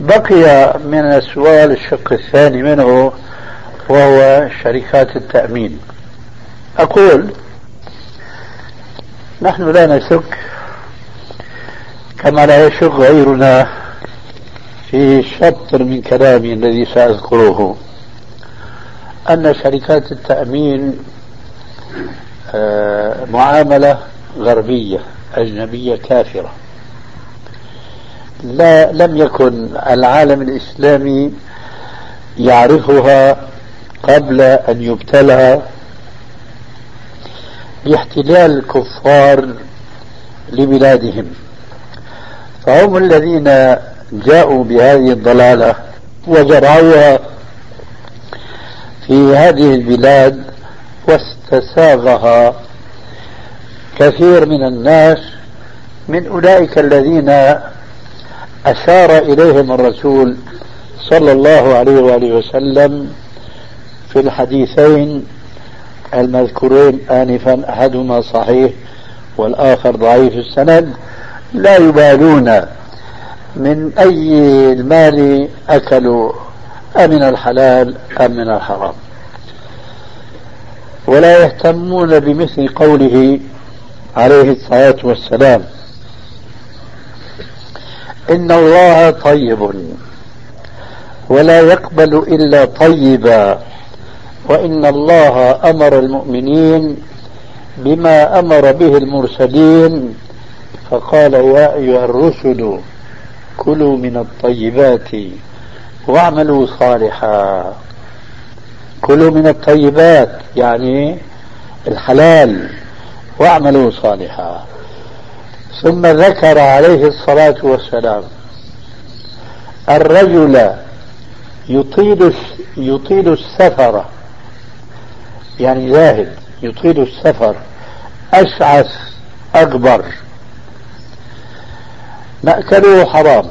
بقي من السؤال الشق الثاني منه وهو شركات التأمين. أقول نحن لا نشك كما لا يشك غيرنا في شطر من كلامي الذي سأذكره أن شركات التأمين معاملة غربية أجنبية كافرة. لم يكن العالم الإسلامي يعرفها قبل أن يبتلى باحتلال الكفار لبلادهم، فهم الذين جاءوا بهذه الضلالة وزرعوها في هذه البلاد واستساغها كثير من الناس من أولئك الذين أشار إليهم الرسول صلى الله عليه وآله وسلم في الحديثين المذكورين آنفا، أحدهما صحيح والآخر ضعيف السند، لا يبالون من أي المال أكلوا أمن الحلال أم من الحرام، ولا يهتمون بمثل قوله عليه الصلاة والسلام: إن الله طيب ولا يقبل إلا طيبا، وإن الله أمر المؤمنين بما أمر به المرسلين، فقال: يا أيها الرسل كلوا من الطيبات واعملوا صالحا. كلوا من الطيبات يعني الحلال، واعملوا صالحا. ثم ذكر عليه الصلاة والسلام الرجل يطيل السفر، يعني زاهد يطيل السفر، أشعث أكبر، مأكله حرام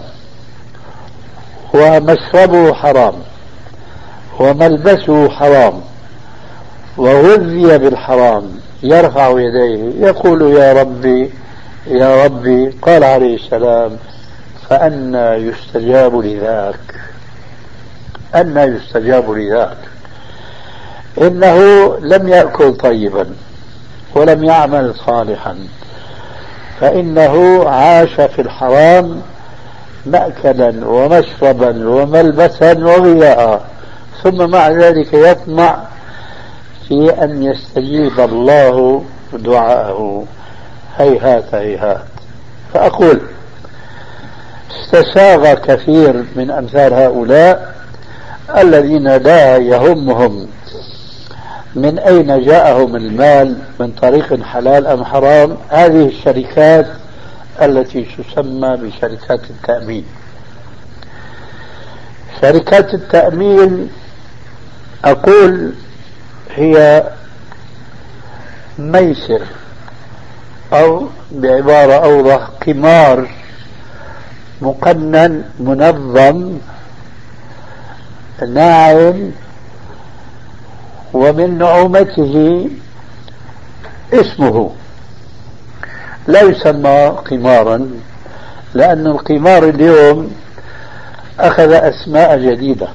ومشربه حرام وملبسه حرام وغذي بالحرام، يرفع يديه يقول: يا ربي يا ربي. قال عليه السلام: فأنى يستجاب لذاك، أنى يستجاب لذاك. إنه لم يأكل طيبا ولم يعمل صالحا، فإنه عاش في الحرام مأكلا ومشربا وملبسا وغذاء، ثم مع ذلك يطمع في أن يستجيب الله دعاءه. هيهات هيهات. فأقول استساغ كثير من أمثال هؤلاء الذين لا يهمهم من أين جاءهم المال، من طريق حلال أم حرام، هذه الشركات التي تسمى بشركات التأمين. شركات التأمين أقول هي ميسر، أو بعبارة أوضح قمار مقنن منظم ناعم، ومن نعومته اسمه لا يسمى قمارا، لأن القمار اليوم أخذ أسماء جديدة.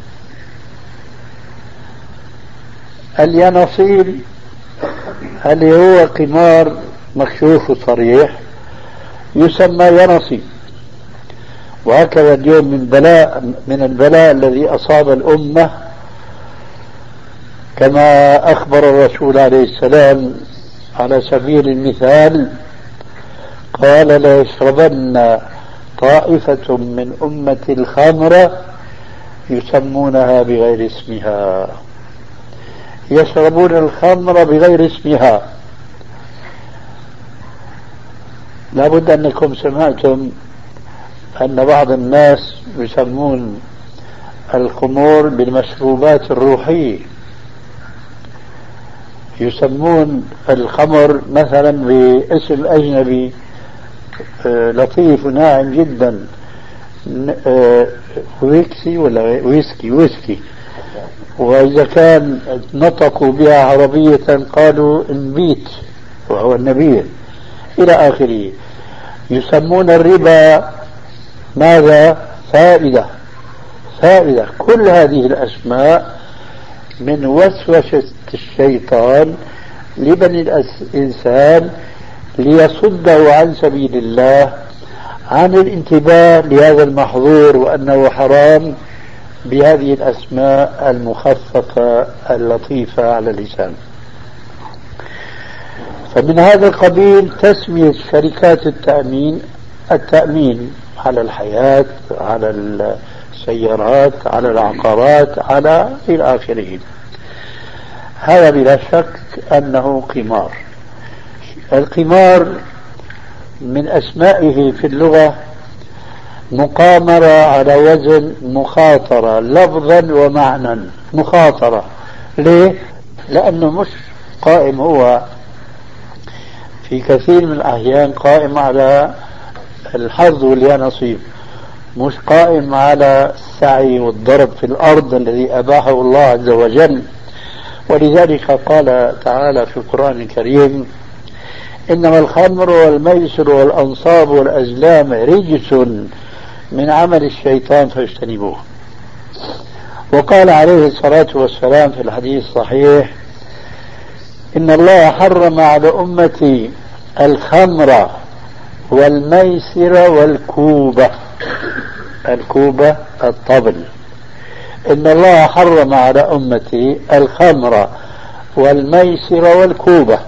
اليانصيب اللي هو قمار مكشوف وصريح يسمى يانصيب. وهكذا اليوم من البلاء الذي أصاب الأمة، كما أخبر الرسول عليه السلام على سبيل المثال قال: لا يشربن طائفة من أمة الخمر يسمونها بغير اسمها. يشربون الخمر بغير اسمها. لابد أنكم سمعتم أن بعض الناس يسمون الخمور بالمشروبات الروحية، يسمون الخمر مثلا باسم أجنبي لطيف وناعم جدا، ويكسي ولا ويسكي. وإذا كان نطقوا بها عربية قالوا النبيت، وهو النبيذ إلى آخره. يسمون الربا ماذا؟ فائدة كل هذه الأسماء من وسوسة الشيطان لبني الإنسان ليصده عن سبيل الله، عن الانتباه لهذا المحظور وأنه حرام بهذه الأسماء المخففة اللطيفة على اللسان. فمن هذا القبيل تسمية شركات التأمين على الحياة، على السيارات، على العقارات، على إلى آخره. هذا بلا شك أنه قمار. القمار من أسمائه في اللغة مقامرة على وزن مخاطرة لفظا ومعنى. مخاطرة ليه؟ لأنه مش قائم هو في كثير من الأحيان قائم على الحظ واليانصيب، مش قائم على السعي والضرب في الأرض الذي أباحه الله عز وجل. ولذلك قال تعالى في القرآن الكريم: إنما الخمر والميسر والأنصاب والأزلام رجس من عمل الشيطان فاجتنبوه. وقال عليه الصلاة والسلام في الحديث الصحيح: إن الله حرم على أمتي الخمر والميسر والكوبة. الكوبة الطبل. إن الله حرم على أمتي الخمر والميسر والكوبة.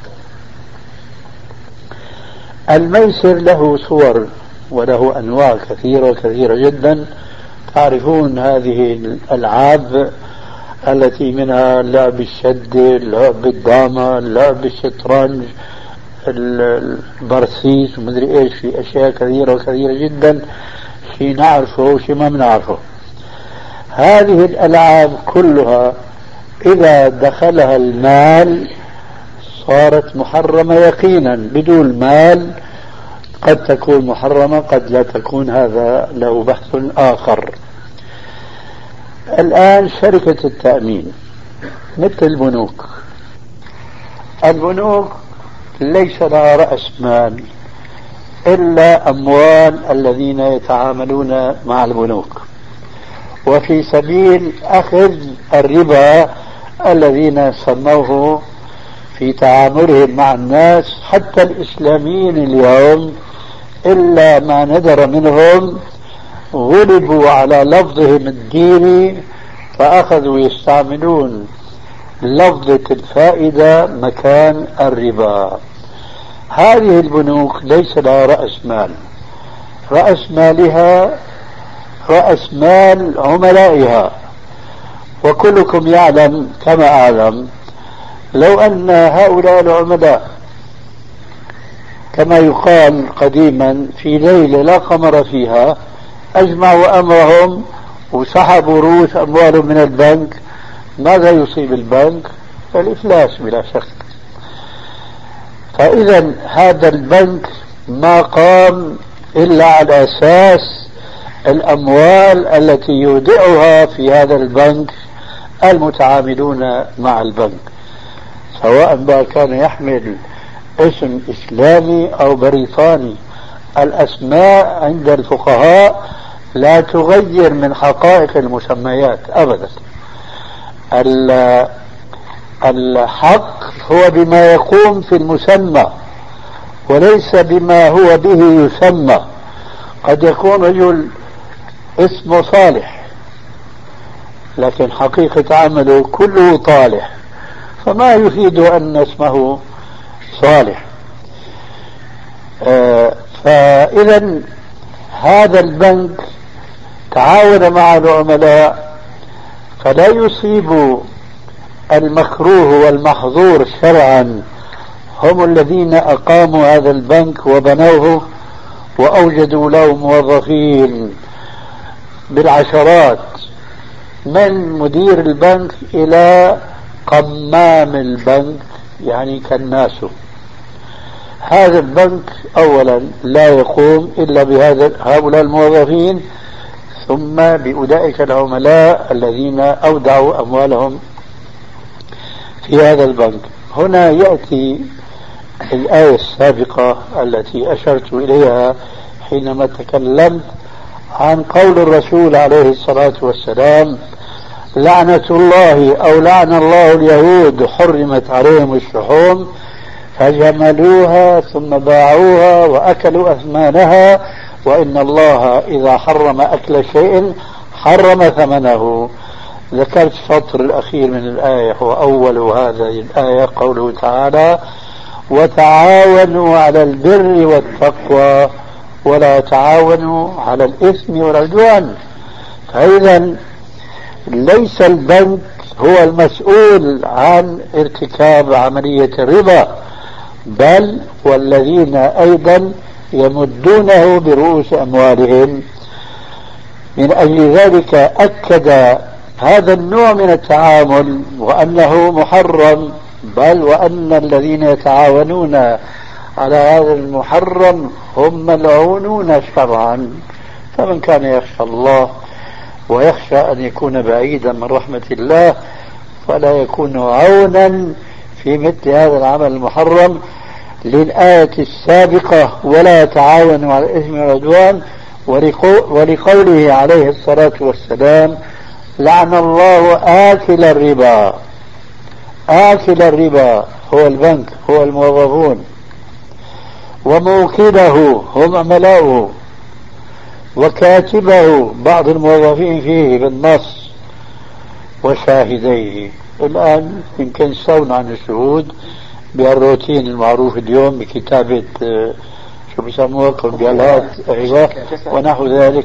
الميسر له صور وله أنواع كثيرة جدا. تعرفون هذه الألعاب التي منها لعب الشد، لعب الدامة، لعب الشطرنج، البرسيس ومدري ايش، في اشياء كثيرة جدا، شيء نعرفه وشيء ما بنعرفه. هذه الألعاب كلها إذا دخلها المال صارت محرمة يقينا. بدون مال قد تكون محرمة، قد لا تكون، هذا له بحث آخر. الآن شركة التأمين مثل البنوك. البنوك ليس لها رأس مال إلا أموال الذين يتعاملون مع البنوك، وفي سبيل أخذ الربا الذين سموه في تعاملهم مع الناس. حتى الإسلاميين اليوم إلا ما ندر منهم غلبوا على لفظهم الديني فأخذوا يستعملون لفظة الفائدة مكان الربا. هذه البنوك ليس لها رأس مال، رأس مالها رأس مال عملائها. وكلكم يعلم كما أعلم لو أن هؤلاء العملاء كما يقال قديما في ليلة لا قمر فيها أجمعوا أمرهم وسحبوا رؤوس أموالهم من البنك، ماذا يصيب البنك؟ الإفلاس بلا شك. فإذا هذا البنك ما قام إلا على أساس الأموال التي يودعها في هذا البنك المتعاملون مع البنك، سواء ما كان يحمل اسم إسلامي أو بريطاني. الأسماء عند الفقهاء لا تغير من حقائق المسميات أبدا. الحق هو بما يقوم في المسمى وليس بما هو به يسمى. قد يكون رجل اسمه صالح لكن حقيقة عمله كله طالح، فما يفيد أن اسمه صالح. فإذا هذا البنك تعاون مع العملاء فلا يصيب المكروه والمحظور شرعا. هم الذين أقاموا هذا البنك وبنوه وأوجدوا له موظفين بالعشرات، من مدير البنك إلى قمام البنك يعني كناسه. هذا البنك أولا لا يقوم إلا بهؤلاء الموظفين، ثم بأولئك العملاء الذين أودعوا أموالهم في هذا البنك. هنا يأتي الآية السابقة التي أشرت إليها حينما تكلمت عن قول الرسول عليه الصلاة والسلام: لعنة الله أو لعن الله اليهود حرمت عليهم الشحوم فجملوها ثم باعوها وأكلوا أثمانها، وإن الله إذا حرم أكل شيء حرم ثمنه. ذكرت السطر الأخير من الآية، وأول هذه الآية قوله تعالى: وتعاونوا على البر والتقوى ولا تعاونوا على الإثم والعدوان. فإذا ليس البنك هو المسؤول عن ارتكاب عملية الربا، بل والذين أيضا يمدونه برؤوس أموالهم. من أجل ذلك أكد هذا النوع من التعامل وأنه محرم، بل وأن الذين يتعاونون على هذا المحرم هم ملعونون شرعا. فمن كان يخشى الله ويخشى أن يكون بعيدا من رحمة الله فلا يكون عونا في مثل هذا العمل المحرم للآية السابقة: ولا تعاونوا على الإثم والعدوان، ولقوله عليه الصلاة والسلام: لعن الله آكل الربا. آكل الربا هو البنك، هو الموظفون، وموكله هم عملاؤه، وكاتبه بعض الموظفين فيه بالنص، وشاهديه. الآن يمكن استغنوا عن الشهود بالروتين المعروف اليوم بكتابة شو بيسموها كمبيالات ونحو ذلك.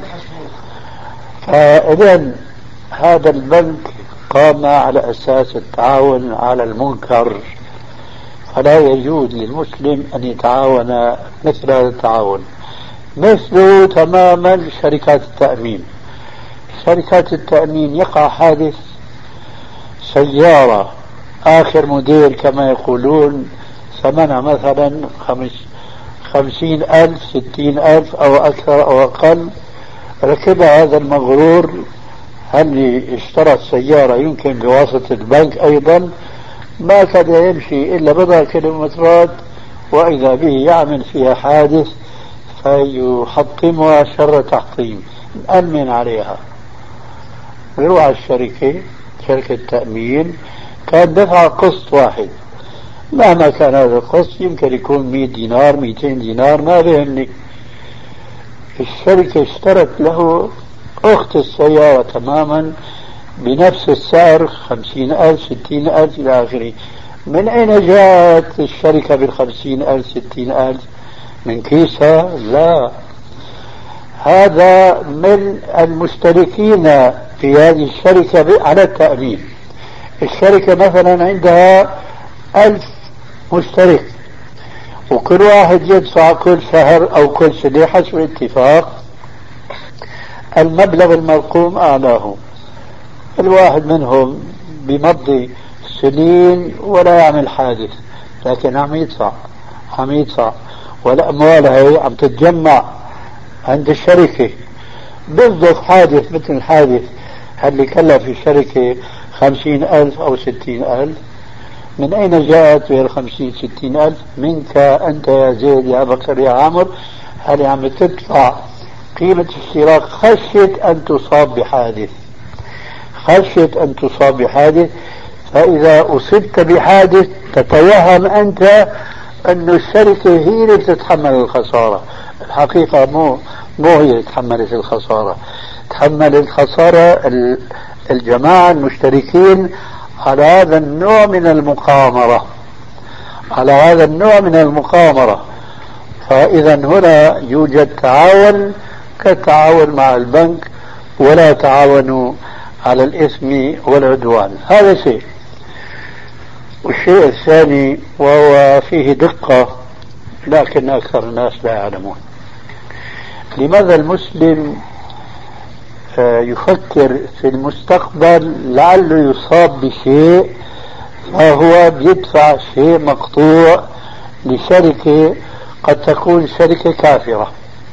فإذن هذا البنك قام على أساس التعاون على المنكر، فلا يجوز للمسلم أن يتعاون مثل هذا التعاون. مثله تماما شركات التأمين. شركات التأمين يقع حادث سيارة آخر موديل كما يقولون ثمنها مثلا 50,000 60,000 أو أكثر أو أقل، ركبها هذا المغرور هل اشترى السيارة يمكن بواسطة البنك أيضا، ما كان يمشي إلا بضع كيلومترات وإذا به يعمل فيها حادث فيحطمها شر تحطيم، نأمن عليها. ويروح على الشركة، شركة تأمين، كان دفع قسط واحد، مهما كان هذا القسط يمكن يكون 100 دينار 200 دينار ما بيهمني. الشركة اشترت له أخت السيارة تماما بنفس السعر 50,000 60,000 إلى آخره. من أين جاءت الشركة بال50,000 60,000؟ من كيسها؟ لا، هذا من المشتركين في هذه الشركة على التأمين. الشركة مثلا عندها 1000 مشترك، وكل واحد يدفع كل شهر أو كل سنة حسب الاتفاق المبلغ المرقوم أعلاه. الواحد منهم بمضي سنين ولا يعمل حادث، لكن عم يدفع والأموال هي عم تتجمع عند الشركة. بالضبط حادث مثل الحادث اللي كلف الشركة 50,000 أو 60,000. من أين جاءت به 50 60,000؟ منك أنت يا زيد يا بكر يا عمر، هل عم تدفع قيمة اشتراك خشية أن تصاب بحادث. فإذا أصبت بحادث تتوهم أنت أن الشركة هي اللي تتحمل الخسارة. الحقيقة مو هي اللي تحملت الخسارة، تحمل الخسارة الجماعة المشتركين على هذا النوع من المقامرة. فإذا هنا يوجد تعاون كالتعاون مع البنك: ولا تعاونوا على الإثم والعدوان. هذا شيء. والشيء الثاني وهو فيه دقة لكن أكثر الناس لا يعلمون: لماذا المسلم يفكر في المستقبل لعله يصاب بشيء فهو بيدفع شيء مقطوع لشركة قد تكون شركة كافرة،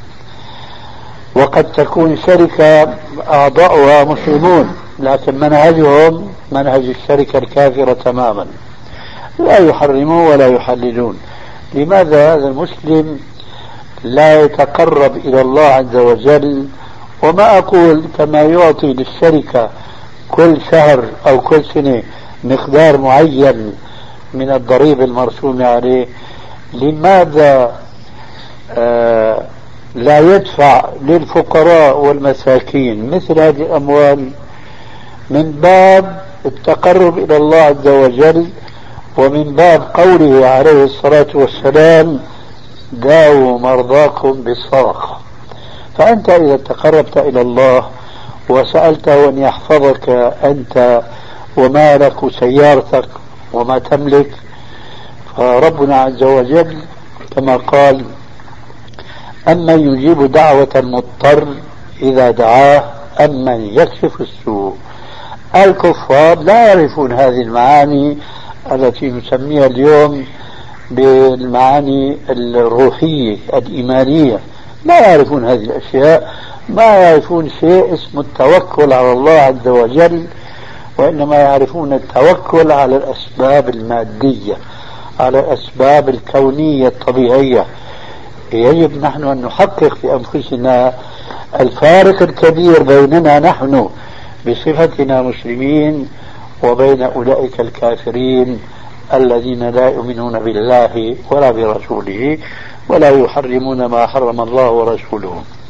وقد تكون شركة أعضاؤها مسلمون لكن منهجهم منهج الشركة الكافرة تماما، لا يحرمون ولا يحللون؟ لماذا هذا المسلم لا يتقرب إلى الله عز وجل وما أقول كما يعطي للشركة كل شهر أو كل سنة مقدار معين من الضريبة المرسومة عليه، لماذا لا يدفع للفقراء والمساكين مثل هذه الأموال من باب التقرب إلى الله عز وجل، ومن باب قوله عليه الصلاة والسلام: داووا مرضاكم بالصدقة. فأنت إذا تقربت إلى الله وسألته أن يحفظك أنت ومالك وسيارتك وما تملك، فربنا عز وجل كما قال: أمن يجيب دعوة المضطر إذا دعاه أمن يكشف السوء. الكفار لا يعرفون هذه المعاني التي نسميها اليوم بالمعاني الروحية الإيمانية، لا يعرفون هذه الأشياء، ما يعرفون شيء اسمه التوكل على الله عز وجل، وإنما يعرفون التوكل على الأسباب المادية، على الأسباب الكونية الطبيعية. يجب نحن أن نحقق في أنفسنا الفارق الكبير بيننا نحن بصفتنا مسلمين وبين أولئك الكافرين الذين لا يؤمنون بالله ولا برسوله ولا يحرمون ما حرم الله ورسوله.